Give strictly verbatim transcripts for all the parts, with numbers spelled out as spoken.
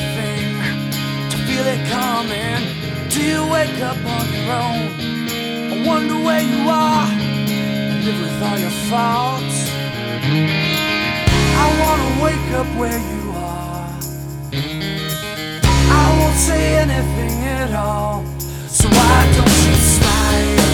anything to feel it coming? Do you wake up on your own? I wonder where you are and live with all your faults. I wanna wake up where you are. I won't say anything at all, so why don't you smile?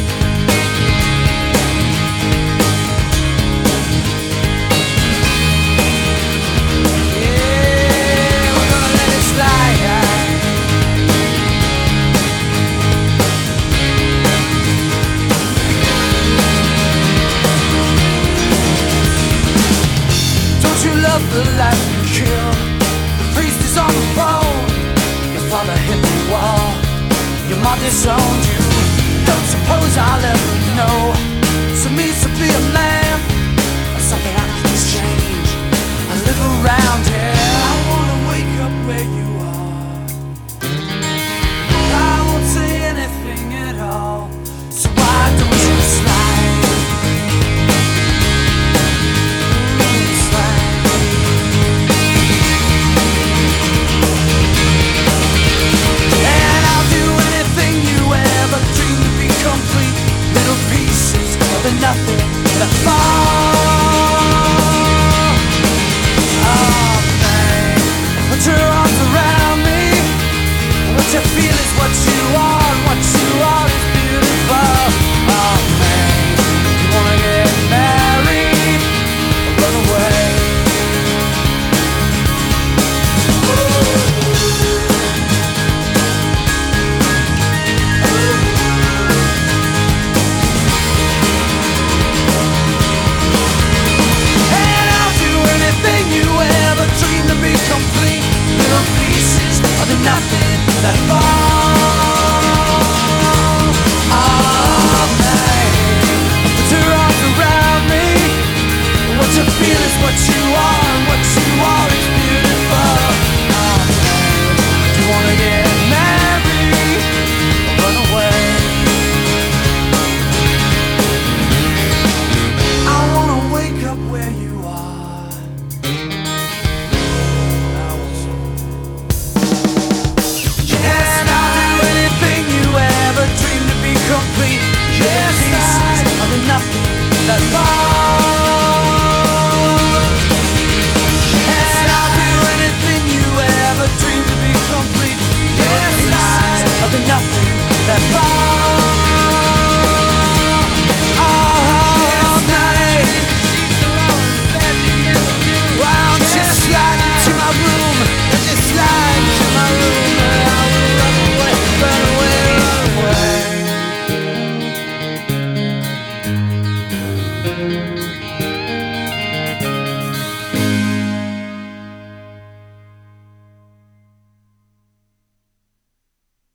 The life you kill, the priest is on the phone. Your father hit the wall, your mom disowned you. Don't suppose I'll ever know so it means to be a man, or something I can exchange. I live around here.